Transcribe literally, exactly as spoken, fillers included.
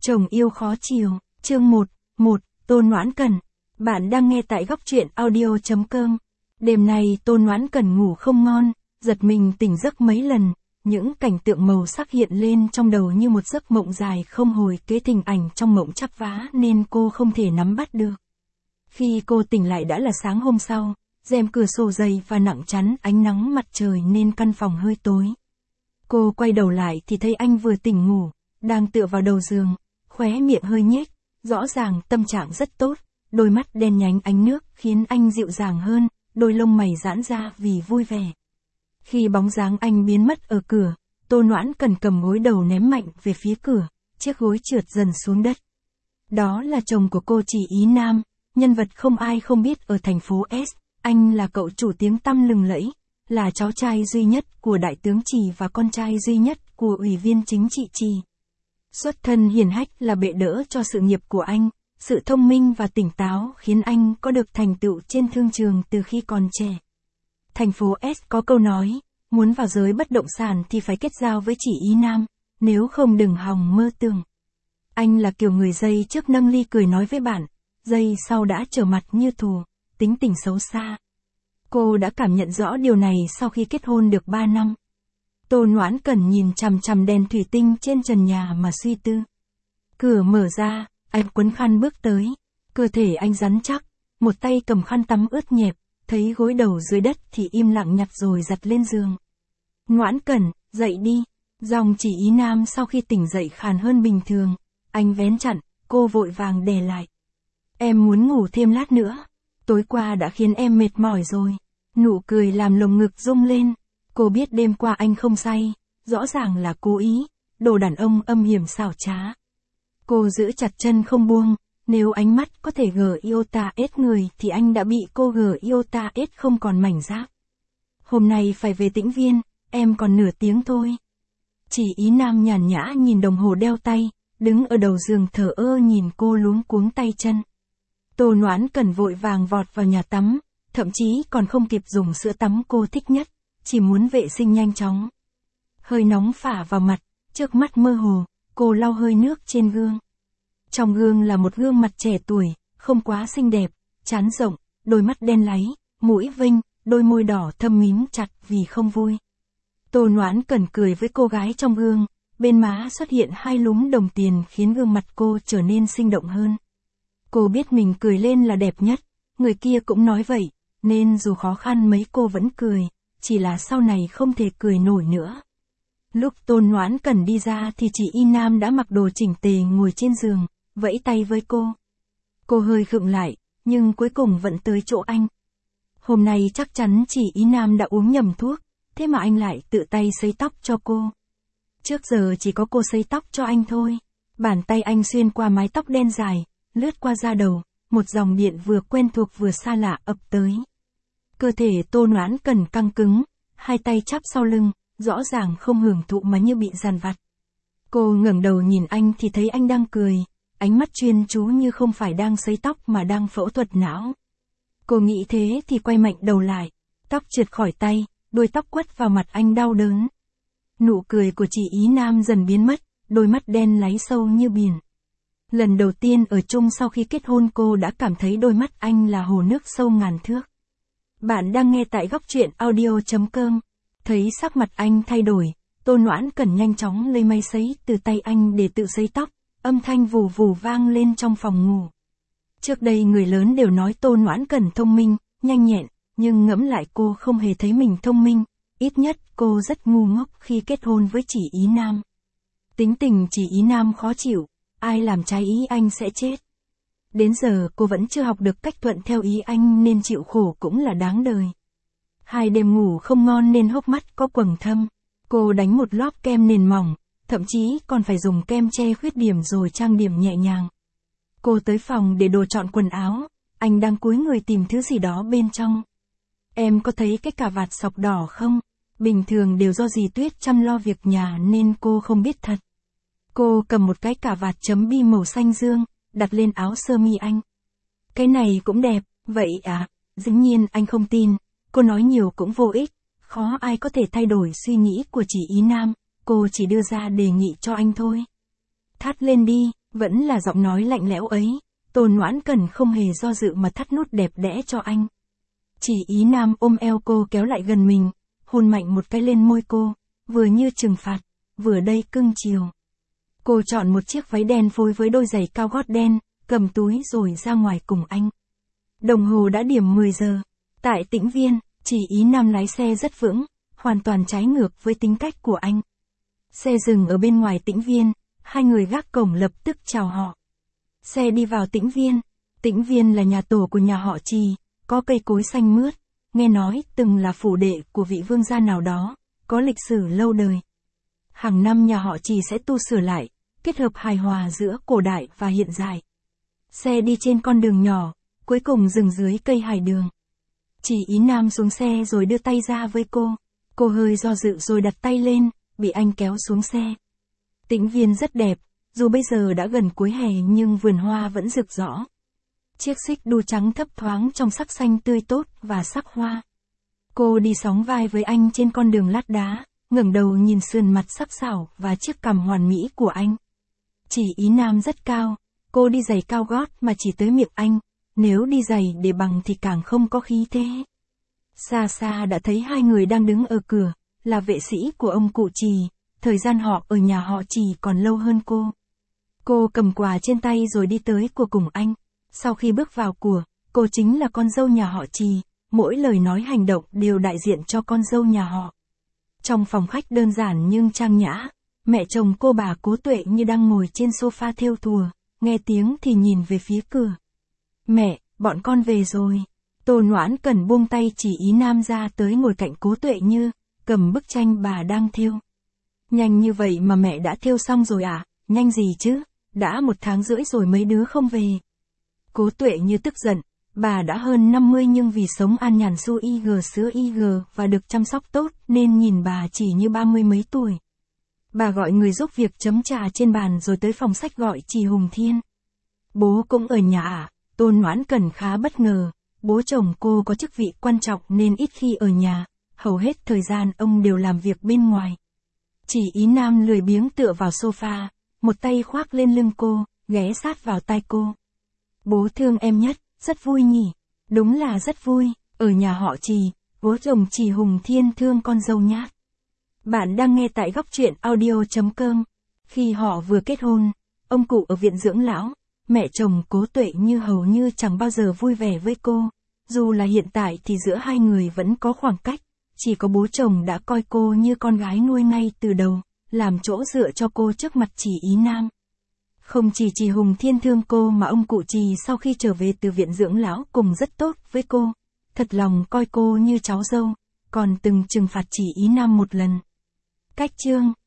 Chồng yêu khó chiều, chương một, một, Tôn Noãn Cần. Bạn đang nghe tại góc truyện audio chấm com. Đêm nay Tôn Noãn Cần ngủ không ngon, giật mình tỉnh giấc mấy lần, những cảnh tượng màu sắc hiện lên trong đầu như một giấc mộng dài không hồi kế, hình ảnh trong mộng chắp vá nên cô không thể nắm bắt được. Khi cô tỉnh lại đã là sáng hôm sau, rèm cửa sổ dày và nặng chắn ánh nắng mặt trời nên căn phòng hơi tối. Cô quay đầu lại thì thấy anh vừa tỉnh ngủ, đang tựa vào đầu giường, khóe miệng hơi nhếch, rõ ràng tâm trạng rất tốt, đôi mắt đen nhánh ánh nước khiến anh dịu dàng hơn, đôi lông mày giãn ra vì vui vẻ. Khi bóng dáng anh biến mất ở cửa, Tôn Noãn Cần cầm gối đầu ném mạnh về phía cửa, chiếc gối trượt dần xuống đất. Đó là chồng của cô Chỉ Ý Nam, nhân vật không ai không biết ở thành phố S, anh là cậu chủ tiếng tăm lừng lẫy, là cháu trai duy nhất của đại tướng Trì và con trai duy nhất của ủy viên chính trị Trì. Xuất thân hiền hách là bệ đỡ cho sự nghiệp của anh, sự thông minh và tỉnh táo khiến anh có được thành tựu trên thương trường từ khi còn trẻ. Thành phố S có câu nói, muốn vào giới bất động sản thì phải kết giao với Chỉ Ý Nam, nếu không đừng hòng mơ tưởng. Anh là kiểu người giây trước nâng ly cười nói với bạn, giây sau đã trở mặt như thù, tính tình xấu xa. Cô đã cảm nhận rõ điều này sau khi kết hôn được ba năm. Tôn Noãn Cần nhìn chằm chằm đèn thủy tinh trên trần nhà mà suy tư. Cửa mở ra, anh quấn khăn bước tới. Cơ thể anh rắn chắc, một tay cầm khăn tắm ướt nhẹp, thấy gối đầu dưới đất thì im lặng nhặt rồi giặt lên giường. Noãn Cần, dậy đi. Giọng Chỉ Ý Nam sau khi tỉnh dậy khàn hơn bình thường. Anh vén chặn, cô vội vàng đè lại. Em muốn ngủ thêm lát nữa. Tối qua đã khiến em mệt mỏi rồi. Nụ cười làm lồng ngực rung lên. Cô biết đêm qua anh không say, rõ ràng là cố ý, đồ đàn ông âm hiểm xảo trá. Cô giữ chặt chân không buông, nếu ánh mắt có thể gờ iota ết người thì anh đã bị cô gờ iota ết không còn mảnh giáp. Hôm nay phải về Tĩnh Viên, em còn nửa tiếng thôi. Chỉ Ý Nam nhàn nhã nhìn đồng hồ đeo tay, đứng ở đầu giường thờ ơ nhìn cô luống cuống tay chân. Tôn Noãn Cần vội vàng vọt vào nhà tắm, thậm chí còn không kịp dùng sữa tắm cô thích nhất. Chỉ muốn vệ sinh nhanh chóng. Hơi nóng phả vào mặt, trước mắt mơ hồ, cô lau hơi nước trên gương. Trong gương là một gương mặt trẻ tuổi, không quá xinh đẹp, trán rộng, đôi mắt đen láy, mũi vinh, đôi môi đỏ thâm mím chặt vì không vui. Tôn Noãn Cần cười với cô gái trong gương, bên má xuất hiện hai lúm đồng tiền khiến gương mặt cô trở nên sinh động hơn. Cô biết mình cười lên là đẹp nhất, người kia cũng nói vậy, nên dù khó khăn mấy cô vẫn cười. Chỉ là sau này không thể cười nổi nữa. Lúc Tôn Noãn Cần đi ra thì Chỉ Ý Nam đã mặc đồ chỉnh tề ngồi trên giường, vẫy tay với cô. Cô hơi khựng lại, nhưng cuối cùng vẫn tới chỗ anh. Hôm nay chắc chắn Chỉ Ý Nam đã uống nhầm thuốc, thế mà anh lại tự tay sấy tóc cho cô. Trước giờ chỉ có cô sấy tóc cho anh thôi. Bàn tay anh xuyên qua mái tóc đen dài, lướt qua da đầu, một dòng điện vừa quen thuộc vừa xa lạ ập tới. Cơ thể Tôn Noãn Cần căng cứng, hai tay chắp sau lưng, rõ ràng không hưởng thụ mà như bị dằn vặt. Cô ngẩng đầu nhìn anh thì thấy anh đang cười, ánh mắt chuyên chú như không phải đang sấy tóc mà đang phẫu thuật não. Cô nghĩ thế thì quay mạnh đầu lại, tóc trượt khỏi tay, đuôi tóc quất vào mặt anh đau đớn. Nụ cười của Chỉ Ý Nam dần biến mất, đôi mắt đen láy sâu như biển. Lần đầu tiên ở chung sau khi kết hôn cô đã cảm thấy đôi mắt anh là hồ nước sâu ngàn thước. Bạn đang nghe tại góc truyện audio chấm com. Thấy sắc mặt anh thay đổi, Tôn Noãn Cần nhanh chóng lấy máy sấy từ tay anh để tự sấy tóc, âm thanh vù vù vang lên trong phòng ngủ. Trước đây người lớn đều nói Tôn Noãn Cần thông minh, nhanh nhẹn, nhưng ngẫm lại cô không hề thấy mình thông minh, ít nhất cô rất ngu ngốc khi kết hôn với Chỉ Ý Nam. Tính tình Chỉ Ý Nam khó chịu, ai làm trái ý anh sẽ chết. Đến giờ cô vẫn chưa học được cách thuận theo ý anh nên chịu khổ cũng là đáng đời. Hai đêm ngủ không ngon nên hốc mắt có quầng thâm. Cô đánh một lóp kem nền mỏng, thậm chí còn phải dùng kem che khuyết điểm rồi trang điểm nhẹ nhàng. Cô tới phòng để đồ chọn quần áo, anh đang cúi người tìm thứ gì đó bên trong. Em có thấy cái cà vạt sọc đỏ không? Bình thường đều do dì Tuyết chăm lo việc nhà nên cô không biết thật. Cô cầm một cái cà vạt chấm bi màu xanh dương, đặt lên áo sơ mi anh. Cái này cũng đẹp, vậy à? Dĩ nhiên anh không tin, cô nói nhiều cũng vô ích, khó ai có thể thay đổi suy nghĩ của Chỉ Ý Nam, cô chỉ đưa ra đề nghị cho anh thôi. Thắt lên đi, Vẫn là giọng nói lạnh lẽo ấy, Tôn Noãn Cần không hề do dự mà thắt nút đẹp đẽ cho anh. Chỉ Ý Nam ôm eo cô kéo lại gần mình, hôn mạnh một cái lên môi cô, vừa như trừng phạt, vừa đầy cưng chiều. Cô chọn một chiếc váy đen phối với đôi giày cao gót đen, cầm túi rồi ra ngoài cùng anh. Đồng hồ đã điểm mười giờ. Tại Tĩnh Viên, Chỉ Ý Nam lái xe rất vững, hoàn toàn trái ngược với tính cách của anh. Xe dừng ở bên ngoài Tĩnh Viên, hai người gác cổng lập tức chào họ. Xe đi vào Tĩnh Viên. Tĩnh Viên là nhà tổ của nhà họ Trì, có cây cối xanh mướt, nghe nói từng là phủ đệ của vị vương gia nào đó, có lịch sử lâu đời. Hàng năm nhà họ Trì sẽ tu sửa lại, kết hợp hài hòa giữa cổ đại và hiện đại. Xe đi trên con đường nhỏ, cuối cùng dừng dưới cây hải đường. Chỉ Ý Nam xuống xe rồi đưa tay ra với cô. Cô hơi do dự rồi đặt tay lên, bị anh kéo xuống xe. Tĩnh Viên rất đẹp, dù bây giờ đã gần cuối hè nhưng vườn hoa vẫn rực rỡ. Chiếc xích đu trắng thấp thoáng trong sắc xanh tươi tốt và sắc hoa. Cô đi sóng vai với anh trên con đường lát đá, ngẩng đầu nhìn sườn mặt sắc sảo và chiếc cằm hoàn mỹ của anh. Chỉ Ý Nam rất cao, cô đi giày cao gót mà chỉ tới miệng anh, nếu đi giày để bằng thì càng không có khí thế. Xa xa đã thấy hai người đang đứng ở cửa, là vệ sĩ của ông cụ Trì, thời gian họ ở nhà họ Trì còn lâu hơn cô. Cô cầm quà trên tay rồi đi tới của cùng anh. Sau khi bước vào của, cô chính là con dâu nhà họ Trì, mỗi lời nói hành động đều đại diện cho con dâu nhà họ. Trong phòng khách đơn giản nhưng trang nhã, mẹ chồng cô bà Cố Tuệ như đang ngồi trên sofa thêu thùa, nghe tiếng thì nhìn về phía cửa. Mẹ, bọn con về rồi. Tôn Noãn Cần buông tay Chỉ Ý Nam ra tới ngồi cạnh Cố Tuệ Như, cầm bức tranh bà đang thêu. Nhanh như vậy mà mẹ đã thêu xong rồi à? Nhanh gì chứ, đã một tháng rưỡi rồi mấy đứa không về. Cố Tuệ Như tức giận, bà đã hơn năm mươi nhưng vì sống an nhàn su ig sữa ig và được chăm sóc tốt nên nhìn bà chỉ như ba mươi mấy tuổi. Bà gọi người giúp việc chấm trà trên bàn rồi tới phòng sách gọi Trì Hùng Thiên. Bố cũng ở nhà à? Tôn Noãn Cần khá bất ngờ, bố chồng cô có chức vị quan trọng nên ít khi ở nhà, hầu hết thời gian ông đều làm việc bên ngoài. Chỉ Ý Nam lười biếng tựa vào sofa, một tay khoác lên lưng cô, ghé sát vào tai cô. Bố thương em nhất, rất vui nhỉ? Đúng là rất vui, ở nhà họ Trì, bố chồng Trì Hùng Thiên thương con dâu nhát. Bạn đang nghe tại góc truyện audio chấm com. Khi họ vừa kết hôn, ông cụ ở viện dưỡng lão, mẹ chồng Cố Tuệ Như hầu như chẳng bao giờ vui vẻ với cô. Dù là hiện tại thì giữa hai người vẫn có khoảng cách, chỉ có bố chồng đã coi cô như con gái nuôi ngay từ đầu, làm chỗ dựa cho cô trước mặt Chỉ Ý Nam. Không chỉ Trì Hùng Thiên thương cô mà ông cụ Trì sau khi trở về từ viện dưỡng lão cùng rất tốt với cô, thật lòng coi cô như cháu dâu, còn từng trừng phạt Chỉ Ý Nam một lần. Cách chương